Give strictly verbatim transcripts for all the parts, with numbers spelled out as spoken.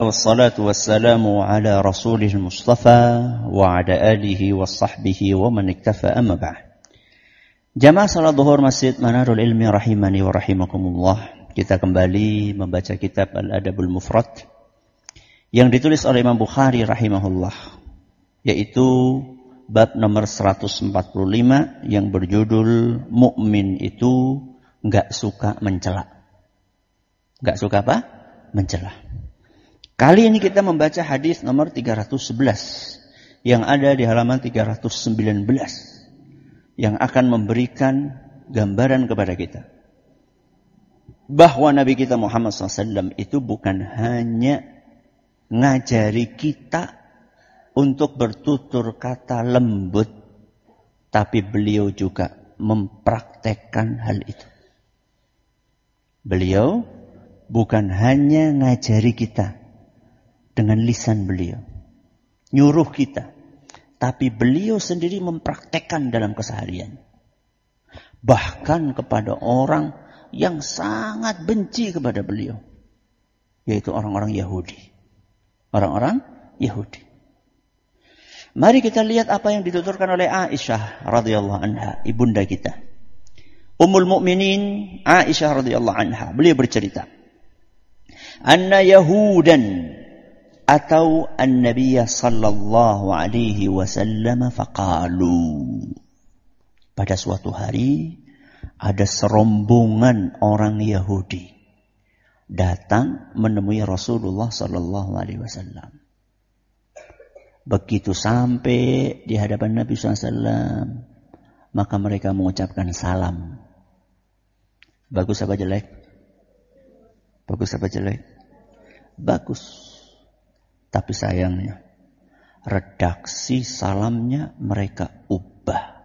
Wassalatu wassalamu ala rasulih Mustafa wa ala alihi wa sahbihi wa man iktafa amma ba'd. Jamaah salat zuhur Masjid Manarul Ilmi rahimani wa rahimakumullah. Kita kembali membaca kitab Al-Adabul Mufrad yang ditulis oleh Imam Bukhari rahimahullah, yaitu bab nomor seratus empat puluh lima yang berjudul mukmin itu enggak suka mencela. Enggak suka apa? Mencela. Kali ini kita membaca hadis nomor tiga ratus sebelas yang ada di halaman tiga ratus sembilan belas yang akan memberikan gambaran kepada kita bahwa Nabi kita Muhammad shallallahu alaihi wasallam itu bukan hanya ngajari kita untuk bertutur kata lembut, tapi beliau juga mempraktekkan hal itu. Beliau bukan hanya ngajari kita dengan lisan beliau, nyuruh kita, tapi beliau sendiri mempraktekkan dalam keseharian. Bahkan kepada orang yang sangat benci kepada beliau, yaitu orang-orang Yahudi. Orang-orang Yahudi. Mari kita lihat apa yang dituturkan oleh Aisyah radhiyallahu anha, ibunda kita. Ummul Mukminin Aisyah radhiyallahu anha, beliau bercerita, anna Yahudan atau an-nabiy sallallahu alaihi wasallam faqalu. Pada suatu hari ada serombongan orang Yahudi datang menemui Rasulullah sallallahu alaihi wasallam. Begitu sampai di hadapan Nabi sallallahu alaihi wasallam, maka mereka mengucapkan salam. Bagus apa jelek? Bagus apa jelek? Bagus. Tapi sayangnya, redaksi salamnya mereka ubah.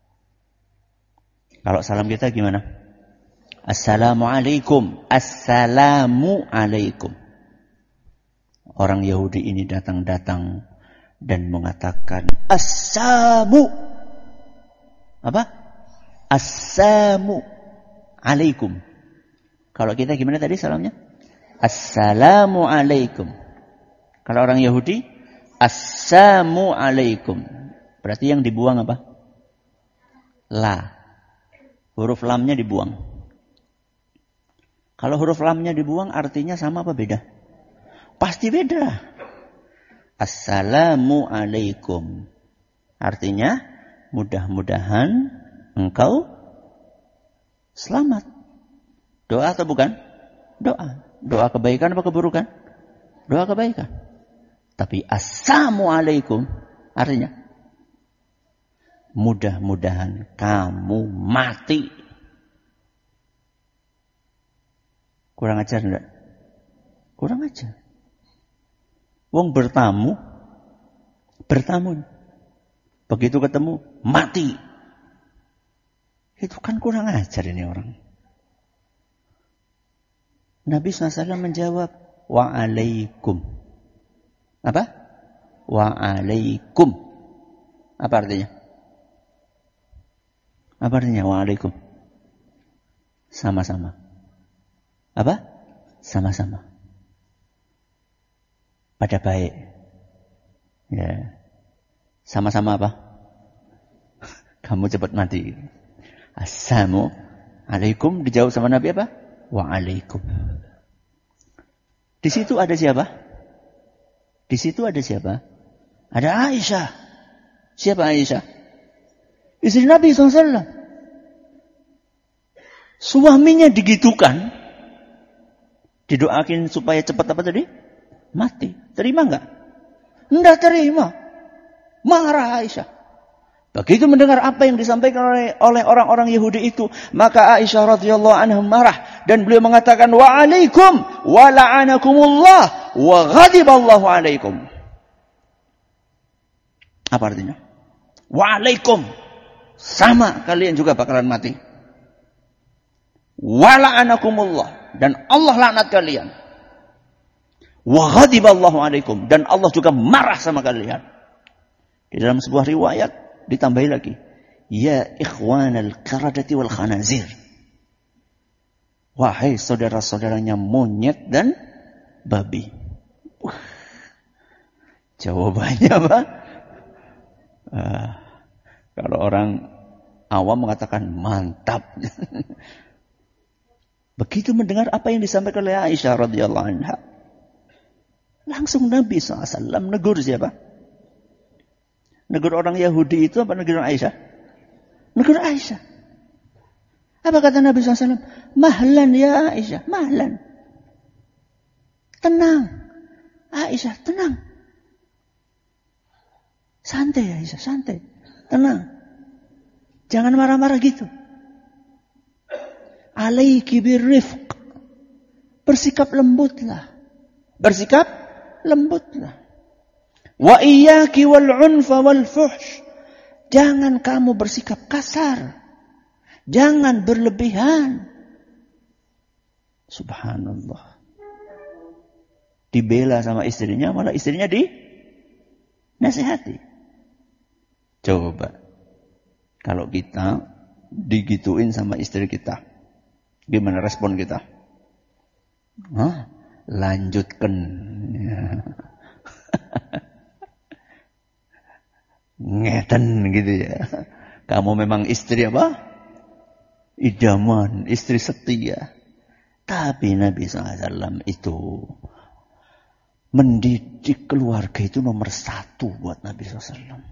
Kalau salam kita gimana? Assalamualaikum. Assalamualaikum. Orang Yahudi ini datang-datang dan mengatakan Assamu. Apa? Assamu alaikum. Kalau kita gimana tadi salamnya? Assalamualaikum. Kalau orang Yahudi, Assalamu alaikum. Berarti yang dibuang apa? La. Huruf lamnya dibuang. Kalau huruf lamnya dibuang artinya sama apa beda? Pasti beda. Assalamu alaikum. Artinya, mudah-mudahan engkau selamat. Doa atau bukan? Doa. Doa kebaikan apa keburukan? Doa kebaikan. Tapi assalamualaikum artinya mudah-mudahan kamu mati. Kurang ajar enggak? Kurang ajar. Wong bertamu, bertamu. Begitu ketemu, mati. Itu kan kurang ajar ini orang. Nabi shallallahu alaihi wasallam menjawab, wa'alaikum. Apa? Wa'alaikum. Apa artinya? Apa artinya wa'alaikum? Sama-sama. Apa? Sama-sama. Pada baik. Ya. Sama-sama apa? Kamu cepat mati. Assalamualaikum dijawab sama Nabi apa? Wa'alaikum. Di situ ada siapa? Di situ ada siapa? Ada Aisyah. Siapa Aisyah? Istri Nabi shallallahu alaihi wasallam. Suaminya digitukan. Didoakin supaya cepat apa tadi? Mati. Terima enggak? Enggak terima. Marah Aisyah. Begitu mendengar apa yang disampaikan oleh, oleh orang-orang Yahudi itu, maka Aisyah radhiyallahu anha marah dan beliau mengatakan wa'alaikum wa la'anakumullah wa ghadiballahu alaikum. Apa artinya? Wa'alaikum. Sama kalian juga bakalan mati. Wa la'anakumullah. Dan Allah laknat kalian. Wa ghadiballahu alaikum. Dan Allah juga marah sama kalian. Di dalam sebuah riwayat ditambahi lagi, ya ikhwanal qaradati wal khanazir, wahai saudara-saudaranya monyet dan babi. Jawabannya apa? Uh, kalau orang awam mengatakan mantap. Begitu mendengar apa yang disampaikan oleh Aisyah radhiyallahu anha, langsung Nabi shallallahu alaihi wasallam negur siapa? Negur orang Yahudi itu apa negur Aisyah? Negur Aisyah. Apa kata Nabi shallallahu alaihi wasallam? Mahlan ya Aisyah, mahlan. Tenang. Aisyah, tenang. Santai Aisyah, santai. Tenang. Jangan marah-marah gitu. Alaiki birrifq. Bersikap lembutlah. Bersikap lembutlah. Wa iyyaki wal unfa wal fuhsh. Jangan kamu bersikap kasar. Jangan berlebihan. Subhanallah. Dibela sama istrinya, malah istrinya di nasihati. Coba. Kalau kita digituin sama istri kita, gimana respon kita? Hah? Lanjutkan. Ngeten gitu ya. Kamu memang istri apa? Idaman, istri setia. Tapi Nabi shallallahu alaihi wasallam itu mendidik keluarga itu nomor satu buat Nabi shallallahu alaihi wasallam.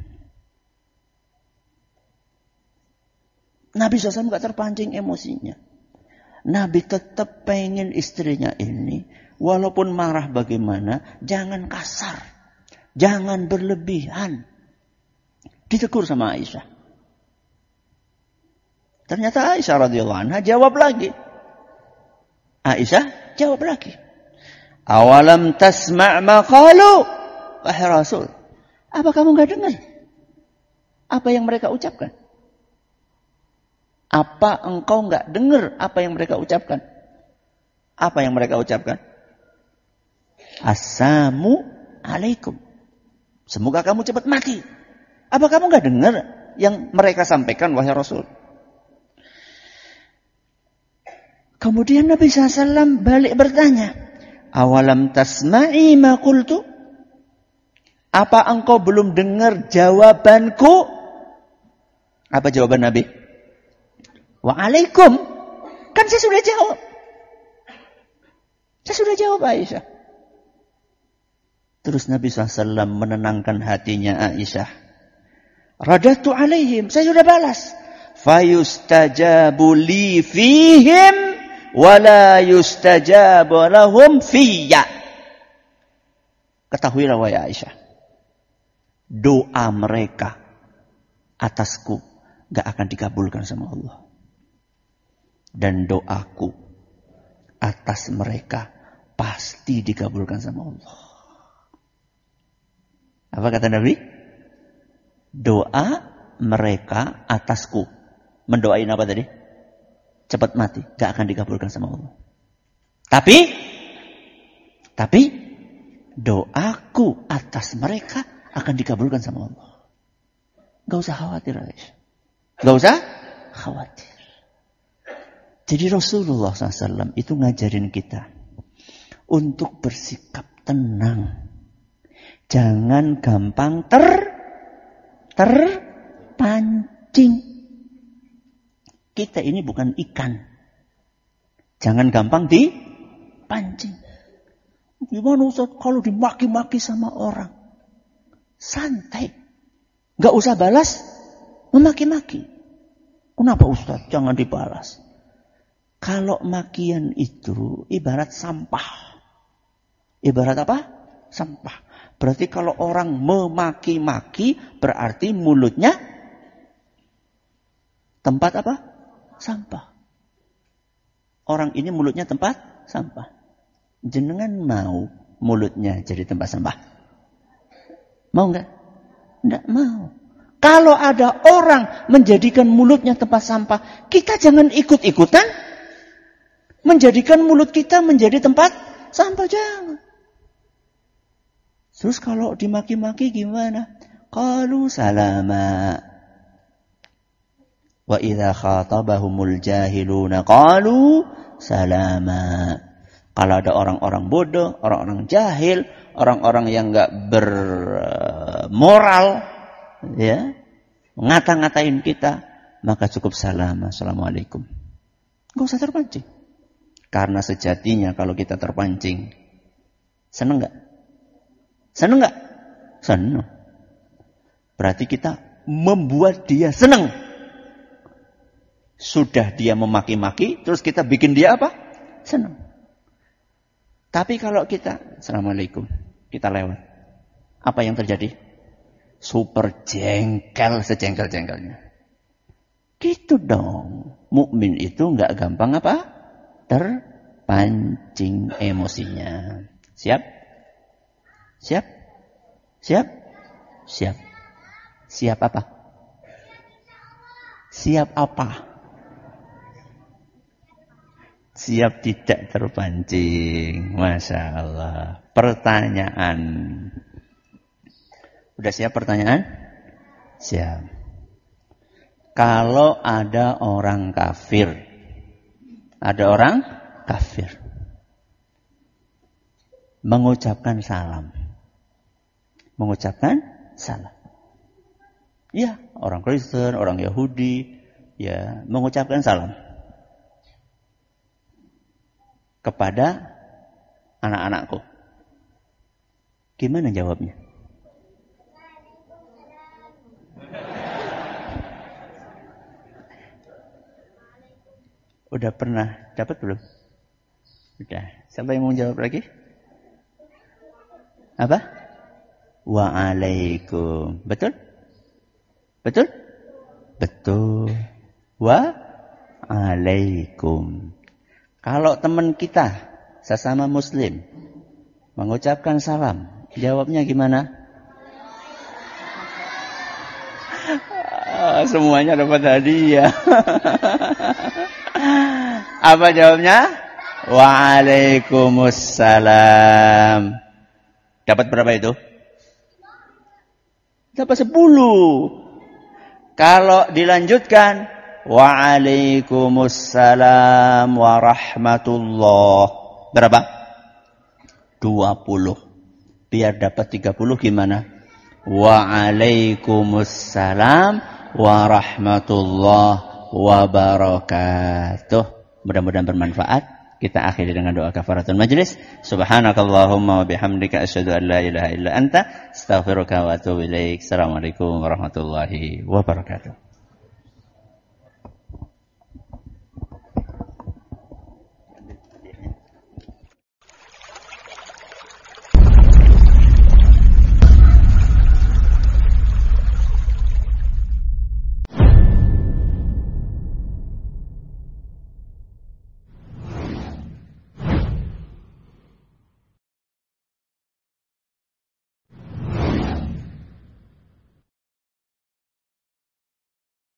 Nabi shallallahu alaihi wasallam gak terpancing emosinya. Nabi tetap pengen istrinya ini, walaupun marah bagaimana, jangan kasar. Jangan berlebihan. Ditegur sama Aisyah. Ternyata Aisyah radhiyallahu anha jawab lagi. Aisyah jawab lagi. Awalam tasma' ma qalu? Wahai Rasul, apa kamu enggak dengar apa yang mereka ucapkan? Apa engkau enggak dengar apa yang mereka ucapkan? Apa yang mereka ucapkan? Assalamu alaikum. Semoga kamu cepat mati. Apa kamu enggak dengar yang mereka sampaikan, wahai Rasul? Kemudian Nabi shallallahu alaihi wasallam balik bertanya, awalam tasma'i ma qultu? Apa engkau belum dengar jawabanku? Apa jawaban Nabi? Waalaikum. Kan saya sudah jawab. Saya sudah jawab Aisyah. Terus Nabi shallallahu alaihi wasallam menenangkan hatinya Aisyah. Radatu alaihim. Saya sudah balas. Fayustajabu li fihim. Wala yustajabu lahum fiyya. Ketahuilah wahai Aisyah, doa mereka atasku gak akan dikabulkan sama Allah. Dan doaku atas mereka pasti dikabulkan sama Allah. Apa kata Nabi? Doa mereka atasku. Mendoain apa tadi? Cepat mati, gak akan dikabulkan sama Allah. Tapi, tapi doaku atas mereka akan dikabulkan sama Allah. Gak usah khawatir, Aisyah. Gak usah khawatir. Jadi Rasulullah shallallahu alaihi wasallam itu ngajarin kita untuk bersikap tenang. Jangan gampang ter terpancing. Kita ini bukan ikan. Jangan gampang dipancing. Gimana Ustaz kalau dimaki-maki sama orang? Santai. Gak usah balas memaki-maki. Kenapa Ustaz? Jangan dibalas. Kalau makian itu ibarat sampah. Ibarat apa? Sampah. Berarti kalau orang memaki-maki berarti mulutnya tempat apa? Sampah. Orang ini mulutnya tempat sampah. Jenengan mau mulutnya jadi tempat sampah? Mau enggak? Enggak mau. Kalau ada orang menjadikan mulutnya tempat sampah, kita jangan ikut-ikutan menjadikan mulut kita menjadi tempat sampah. Jangan. Terus kalau dimaki-maki gimana? Qalu salama. Wa idza khatabahumul jahiluna qalu salama. Kalau ada orang-orang bodoh, orang-orang jahil, orang-orang yang enggak ber moral, ya, ngata-ngatain kita, maka cukup salam, assalamualaikum. Nggak usah terpancing. Karena sejatinya kalau kita terpancing, seneng nggak? Seneng nggak? Seneng. Berarti kita membuat dia seneng. Sudah dia memaki-maki, terus kita bikin dia apa? Seneng. Tapi kalau kita, assalamualaikum, kita lewat, apa yang terjadi? Super jengkel, sejengkel-jengkelnya. Gitu dong. Mukmin itu nggak gampang apa? Terpancing emosinya. Siap? Siap? Siap? Siap. Siap apa? Siap apa? Siap tidak terpancing. Masya Allah. Pertanyaan. Udah siap pertanyaan? Siap. Kalau ada orang kafir. Ada orang kafir. Mengucapkan salam. Mengucapkan salam. Ya, orang Kristen, orang Yahudi, ya, mengucapkan salam kepada anak-anakku. Gimana jawabnya? Udah pernah dapat belum? Udah. Siapa yang mau jawab lagi? Apa? Waalaikum. Betul? Betul? Betul. Waalaikum. Kalau teman kita sesama muslim mengucapkan salam, jawabnya gimana? Ah, semuanya dapat hadiah. Apa jawabnya? Waalaikumsalam. Dapat berapa itu? Dapat sepuluh. Kalau dilanjutkan, waalaikumsalam warahmatullah. Berapa? dua puluh. Biar dapat tiga puluh gimana? Waalaikumsalam warahmatullah wabarakatuh. Mudah-mudahan bermanfaat. Kita akhiri dengan doa kafaratul majlis. Subhanakallahumma wa bihamdika asyhadu an la ilaha illa anta astaghfiruka wa atubu ilaik. Assalamualaikum warahmatullahi wabarakatuh.